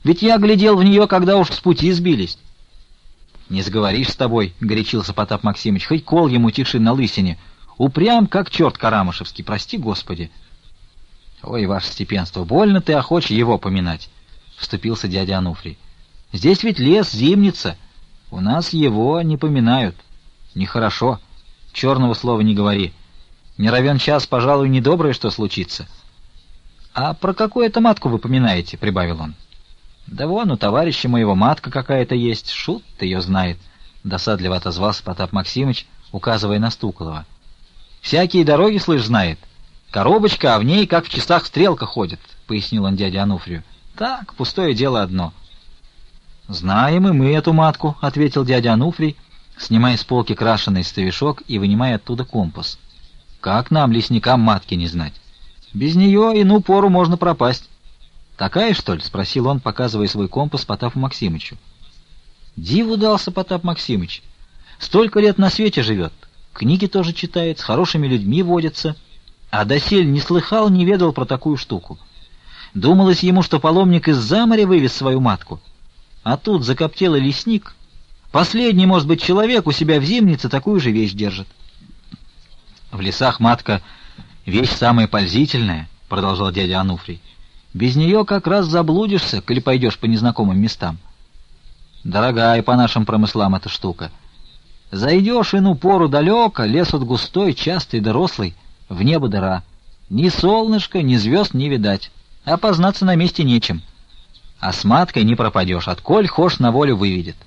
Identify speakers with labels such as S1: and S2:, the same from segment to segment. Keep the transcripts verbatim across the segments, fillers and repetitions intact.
S1: Ведь я глядел в нее, когда уж с пути сбились. — Не сговоришь с тобой, — горячился Потап Максимыч, — хоть кол ему тиши на лысине. Упрям, как черт карамышевский, прости господи. — Ой, ваше степенство, больно ты охочь его поминать, — вступился дядя Ануфрий. — Здесь ведь лес, зимница. У нас его не поминают. Нехорошо. Черного слова не говори. Не равен час, пожалуй, недоброе что случится. — А про какую это матку вы поминаете? — прибавил он. — Да вон, у товарища моего матка какая-то есть. Шут ее знает, — досадливо отозвался Потап Максимыч, указывая на Стуколова. — Всякие дороги, слышь, знает. Коробочка, а в ней, как в часах, стрелка ходит, — пояснил он дяде Ануфрию. — Так, пустое дело одно. — Знаем и мы эту матку, — ответил дядя Ануфрий, снимая с полки крашеный ставишок и вынимая оттуда компас. — Как нам, лесникам, матки не знать? Без нее иную пору можно пропасть. — Такая, что ли? — спросил он, показывая свой компас Потапу Максимычу. Диву дался Потап Максимыч. Столько лет на свете живет, книги тоже читает, с хорошими людьми водится, а досель не слыхал, не ведал про такую штуку. Думалось ему, что паломник из-за моря вывез свою матку. А тут закоптелый лесник, последний, может быть, человек у себя в зимнице такую же вещь держит. — В лесах матка вещь самая пользительная, — продолжал дядя Ануфрий. Без нее как раз заблудишься, коли пойдешь по незнакомым местам. Дорогая по нашим промыслам эта штука. Зайдешь ину пору далеко, лес от густой, частый, дорослый, в небо дыра. Ни солнышка, ни звезд не видать, а познаться на месте нечем. А с маткой не пропадешь, отколь хошь на волю выведет.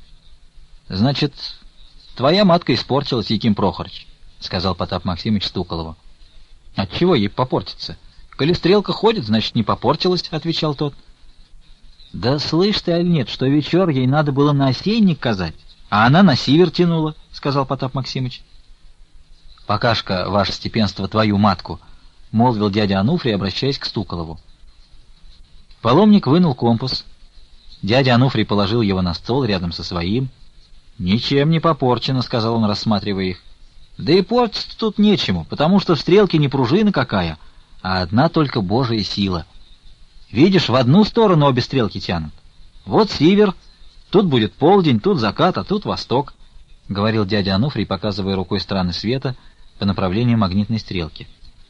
S1: — Значит, твоя матка испортилась, Яким Прохорыч, — сказал Потап Максимыч Стуколову. — Отчего ей попортиться? Коли стрелка ходит, значит, не попортилась, — отвечал тот. — Да слышь ты, аль нет, что вечер ей надо было на осенник казать, а она на сивер тянула, — сказал Потап Максимыч. — Покажка, ваше степенство, твою матку, — молвил дядя Ануфрий, обращаясь к Стуколову. Паломник вынул компас. Дядя Ануфрий положил его на стол рядом со своим. — Ничем не попорчено, — сказал он, рассматривая их. — Да и портиться тут нечему, потому что в стрелке не пружина какая, а одна только Божия сила. Видишь, в одну сторону обе стрелки тянут. Вот север, тут будет полдень, тут закат, а тут восток, — говорил дядя Ануфрий, показывая рукой страны света по направлению магнитной стрелки.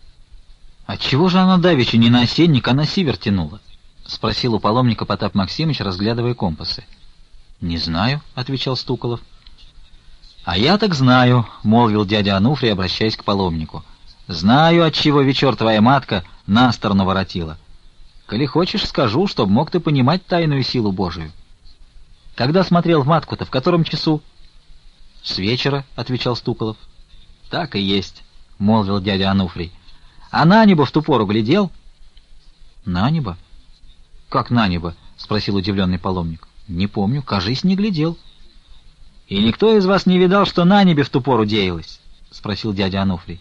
S1: — Отчего же она давеча не на осенник, а на север тянула? — спросил у паломника Потап Максимыч, разглядывая компасы. — Не знаю, — отвечал Стуколов. — А я так знаю, — молвил дядя Ануфрий, обращаясь к паломнику. — Знаю, отчего вечер твоя матка на сторону воротила. Коли хочешь, скажу, чтоб мог ты понимать тайную силу Божию. Когда смотрел в матку-то, в котором часу? — С вечера, — отвечал Стуколов. — Так и есть, — молвил дядя Ануфрий. — А на небо в ту пору глядел? — На небо? — Как на небо? — спросил удивленный паломник. — Не помню, кажись, не глядел. — И никто из вас не видал, что на небе в ту пору деялось? — спросил дядя Ануфрий.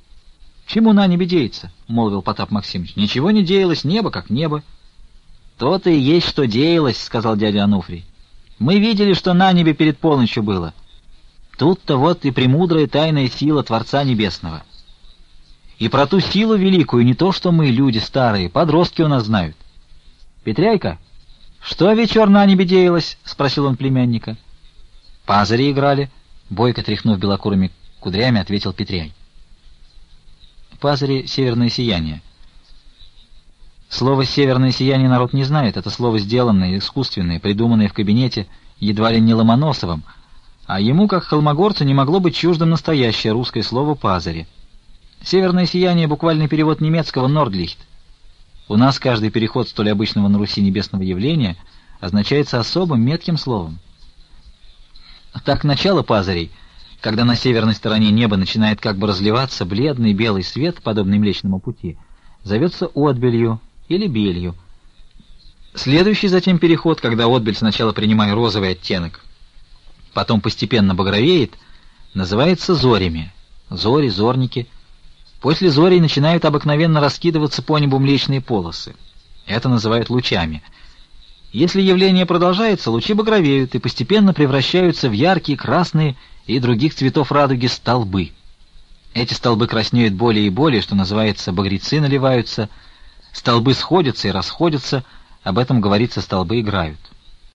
S1: — Чему на небе деется? — молвил Потап Максимыч. — Ничего не деялось, небо как небо. — То-то и есть, что деялось, — сказал дядя Ануфрий. — Мы видели, что на небе перед полночью было. Тут-то вот и премудрая тайная сила Творца Небесного. И про ту силу великую не то, что мы, люди старые, подростки у нас знают. — Петряйка, что вечер на небе деялось? — спросил он племянника. — Пазари играли, — бойко тряхнув белокурыми кудрями, ответил Петряй. Пазари — северное сияние. Слово «северное сияние» народ не знает. Это слово сделанное, искусственное, придуманное в кабинете едва ли не Ломоносовым, а ему, как холмогорцу, не могло быть чуждым настоящее русское слово «пазари». Северное сияние — буквальный перевод немецкого «нордлихт». У нас каждый переход столь обычного на Руси небесного явления означается особым метким словом. Так начало пазарей, когда на северной стороне неба начинает как бы разливаться бледный белый свет, подобный Млечному Пути, зовется отбелью или белью. Следующий затем переход, когда отбель сначала принимает розовый оттенок, потом постепенно багровеет, называется зорями. Зори, зорники. После зорей начинают обыкновенно раскидываться по небу млечные полосы. Это называют лучами. Если явление продолжается, лучи багровеют и постепенно превращаются в яркие красные и других цветов радуги столбы. Эти столбы краснеют более и более, что называется, багрецы наливаются, столбы сходятся и расходятся, Об этом говорится, столбы играют.